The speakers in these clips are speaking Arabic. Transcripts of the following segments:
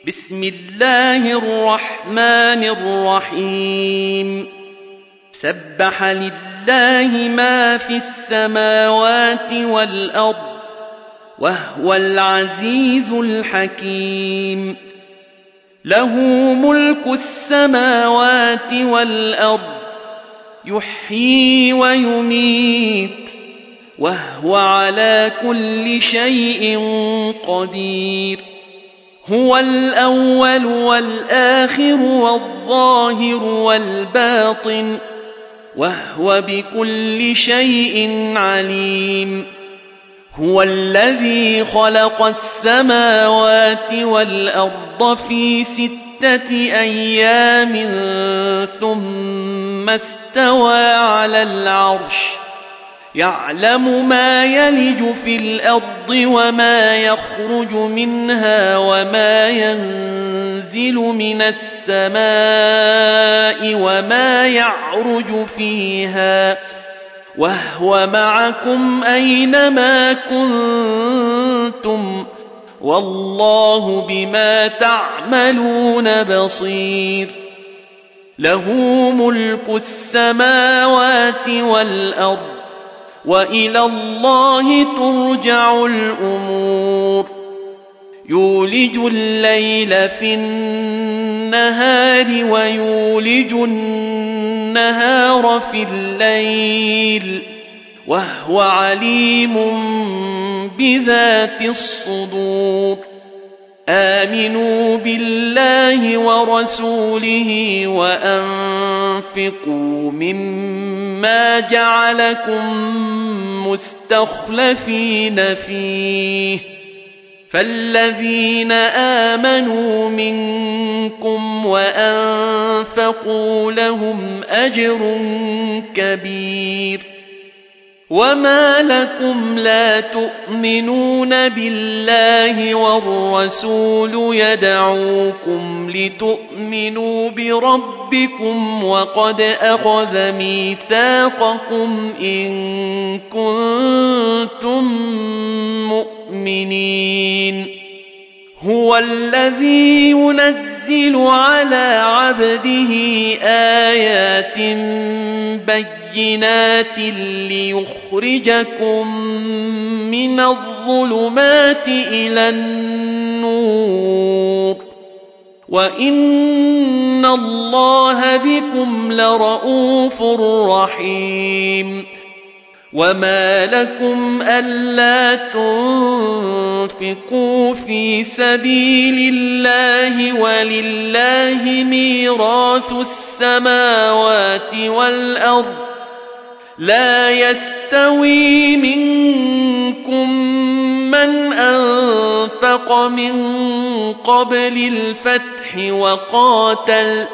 بسم الله الرحمن الرحيم سبح لله ما في السماوات والأرض وهو العزيز الحكيم له ملك السماوات والأرض يحيي ويميت وهو على كل شيء قدير هو الأول والآخر والظاهر والباطن وهو بكل شيء عليم هو الذي خلق السماوات والأرض في 6 أيام ثم استوى على العرش يعلم ما يلج في الأرض وما يخرج منها وما ينزل من السماء وما يعرج فيها وهو معكم أينما كنتم والله بما تعملون بصير له ملك السماوات والأرض وإلى الله ترجع الأمور يولج الليل في النهار ويولج النهار في الليل وهو عليم بذات الصدور آمنوا بالله ورسوله وأنفقوا مما جعلكم مستخلفين فيه فالذين آمنوا منكم وأنفقوا لهم أجر كبير وما لكم لا تؤمنون بالله والرسول يدعوكم لتؤمنوا بربكم وقد أخذ ميثاقكم إن كنتم مؤمنين هو الذي ينزل على عبده آيات بينات ليخرجكم من الظلمات إلى النور وإن الله بكم لرءوف رحيم وما لكم ألا تنفقوا في سبيل الله ولله ميراث السماوات والأرض لا يستوي منكم من أنفق من قبل الفتح وقاتل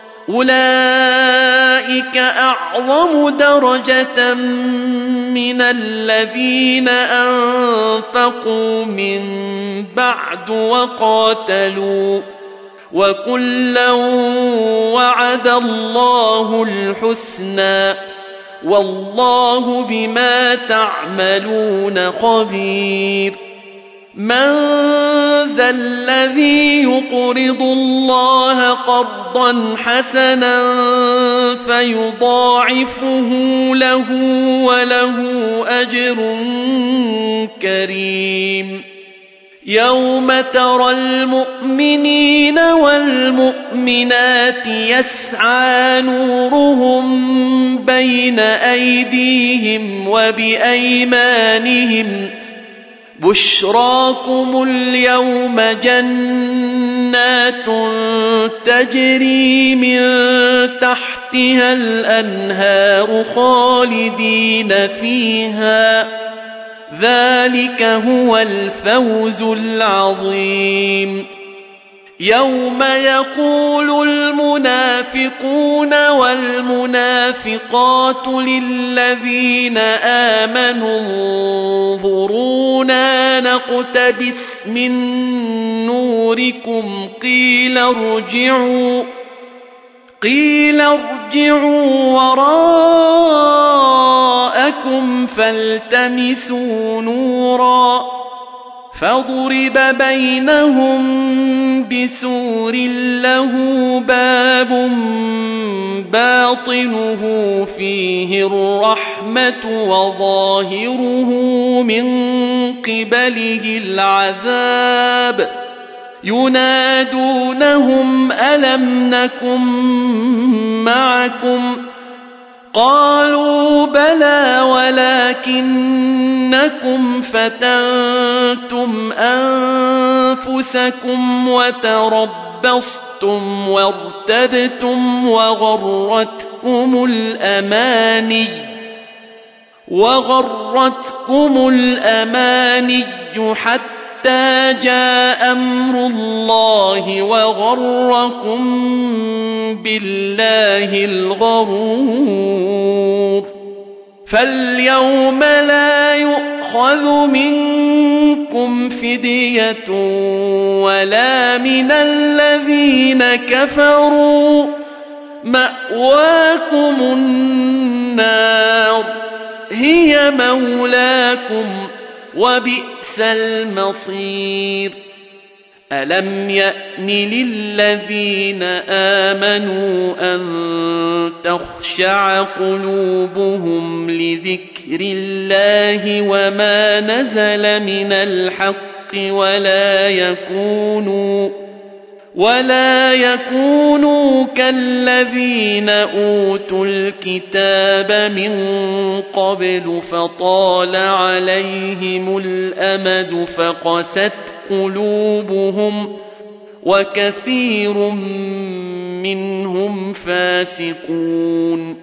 أولئك أعظم درجة من الذين أنفقوا من بعد وقاتلوا وكلا وعد الله الحسنى والله بما تعملون خبير من ذا الذي يقرض الله قرضا حسنا فيضاعفه له وله أجر كريم يوم ترى المؤمنين والمؤمنات يسعى نورهم بين أيديهم وبأيمانهم بشراكم اليوم جنات تجري من تحتها الأنهار خالدين فيها ذلك هو الفوز العظيم يوم يقول المنافقون والمنافقات للذين آمنوا انظرونا نقتبس من نوركم قيل ارجعوا وراءكم فالتمسوا نورا فضرب بينهم بسور له باب باطنه فيه الرحمة وظاهره من قبله العذاب ينادونهم ألم نكن معكم قالوا بلى ولكنكم فتنتم أنفسكم وتربصتم وارتبتم وغرتكم الأماني حتى جاء أمر الله وغركم بالله الغرور فاليوم لا يؤخذ منكم فدية ولا من الذين كفروا مأواكم النار هي مولاكم وبئس المصير ألم يأن للذين آمنوا أن تخشع قلوبهم لذكر الله وما نزل من الحق ولا يكونوا كالذين أوتوا الكتاب من قبل فطال عليهم الأمد فقست قلوبهم وكثير منهم فاسقون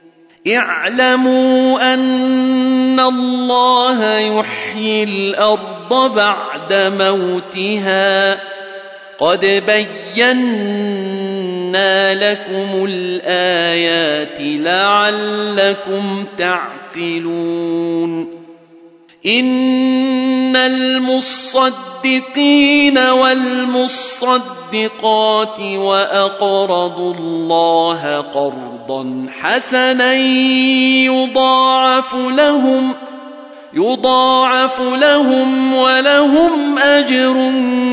اعلموا أن الله يحيي الأرض بعد موتها قد بينا لكم الآيات لعلكم تعقلون إن المصدقين والمصدقات وأقرضوا الله قرضا حسنا يضاعف لهم ولهم أجر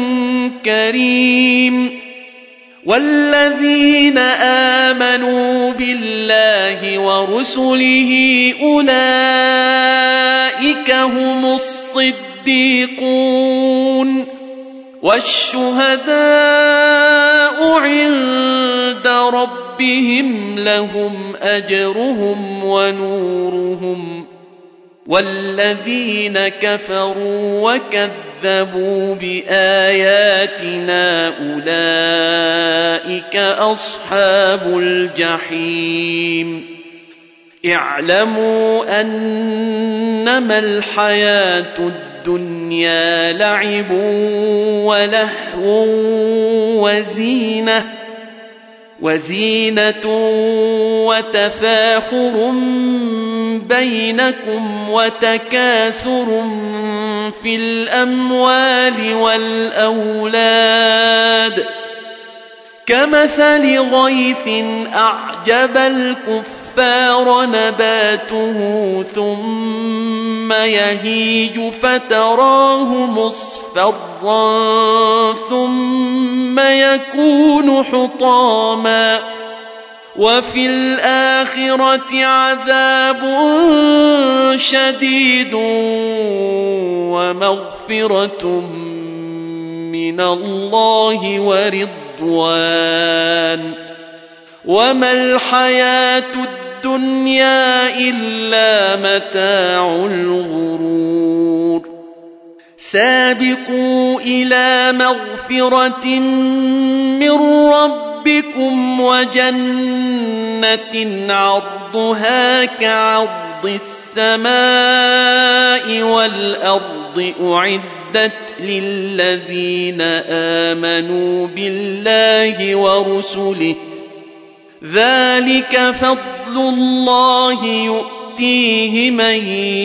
كريم والذين آمنوا بالله ورسله أولئك هم الصديقون والشهداء عند ربهم لهم أجرهم ونورهم والذين كفروا وكذبوا بآياتنا أولئك أصحاب الجحيم اعلموا أنما الحياة الدنيا لعب ولهو وزينة وتفاخر بينكم وتكاثر في الأموال والأولاد كمثل غيث أعجب الكفار نباته ثم يهيج فتراه مصفرا ثم يكون حطاما وفي الآخرة عذاب شديد ومغفرة من الله ورضوان وما الحياة الدنيا إلا متاع الغرور سابقوا إلى مغفرة من ربكم وجنة عرضها كعرض السماء والأرض أعدت للذين آمنوا بالله ورسله ذلك فضل الله يؤتيه من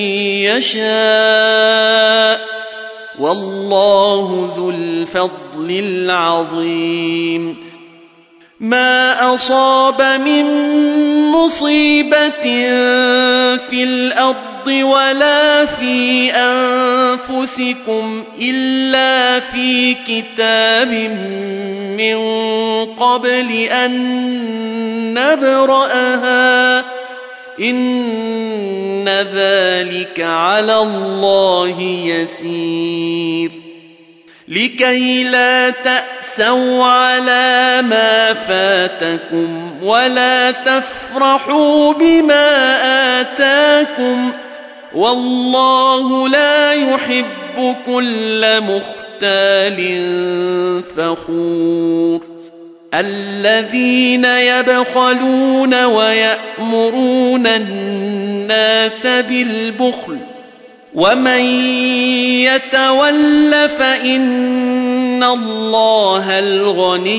يشاء والله ذو الفضل العظيم ما أصاب من مصيبة في الأرض الأرض ولا في أنفسكم إلا في كتاب من قبل أن نبرأها إن ذلك على الله يسير لكي لا تأسوا على ما فاتكم ولا تفرحوا بما آتاكم والله لا يحب كل مختال فخور الذين يبخلون ويأمرون الناس بالبخل ومن يتول فإن الله الغني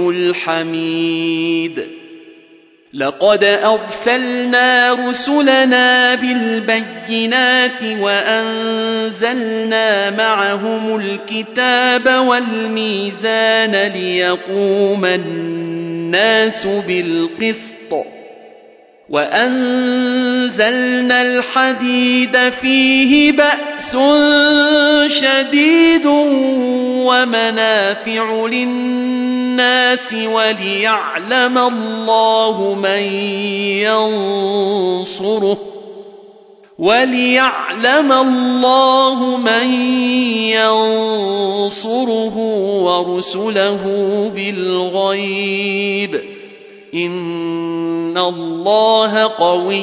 الحميد لقد أرسلنا رسلنا بالبينات وأنزلنا معهم الكتاب والميزان ليقوم الناس بالقسط وأنزلنا الحديد فيه بأس شديد ومنافع للناس وليعلم الله من ينصره ورسله بالغيب إن الله قوي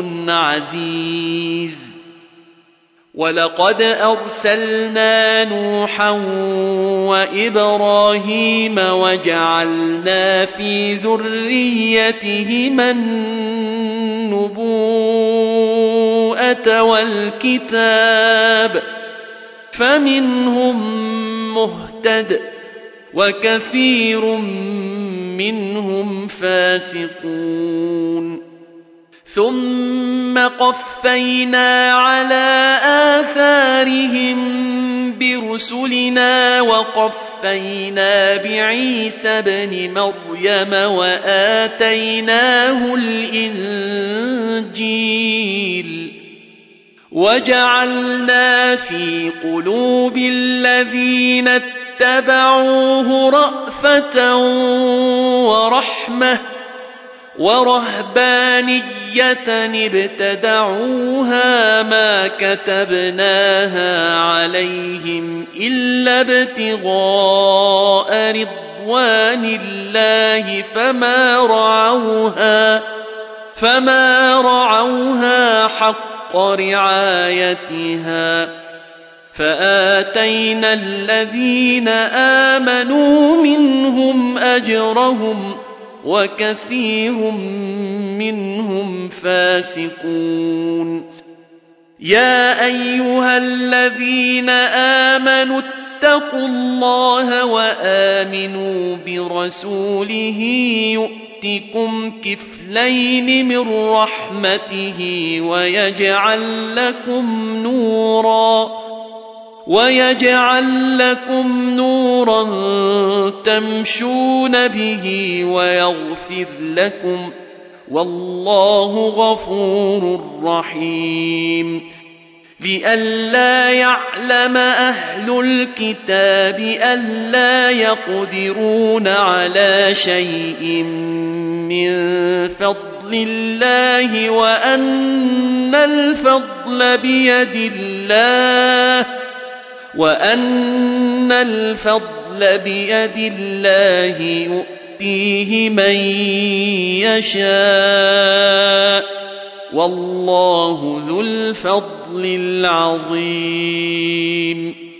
عزيز ولقد أرسلنا نوحا وإبراهيم وجعلنا في ذريتهما النبوءة والكتاب فمنهم مهتد وكثير منهم فاسقون ثم قفينا على آثارهم برسلنا وقفينا بعيسى ابن مريم وآتيناه الإنجيل وجعلنا في قلوب الذين اتبعوه رأفة ورحمة ورهبانية ابتدعوها ما كتبناها عليهم إلا ابتغاء رضوان الله فما رعوها حق رعايتها فآتينا الذين آمنوا منهم أجرهم وكثير منهم فاسقون يا أيها الذين آمنوا اتقوا الله وآمنوا برسوله يؤتكم كفلين من رحمته ويجعل لكم نورا تمشون به ويغفر لكم والله غفور رحيم لئلا يعلم أهل الكتاب ألا يقدرون على شيء من فضل الله وأن الفضل بيد الله يؤتيه من يشاء والله ذو الفضل العظيم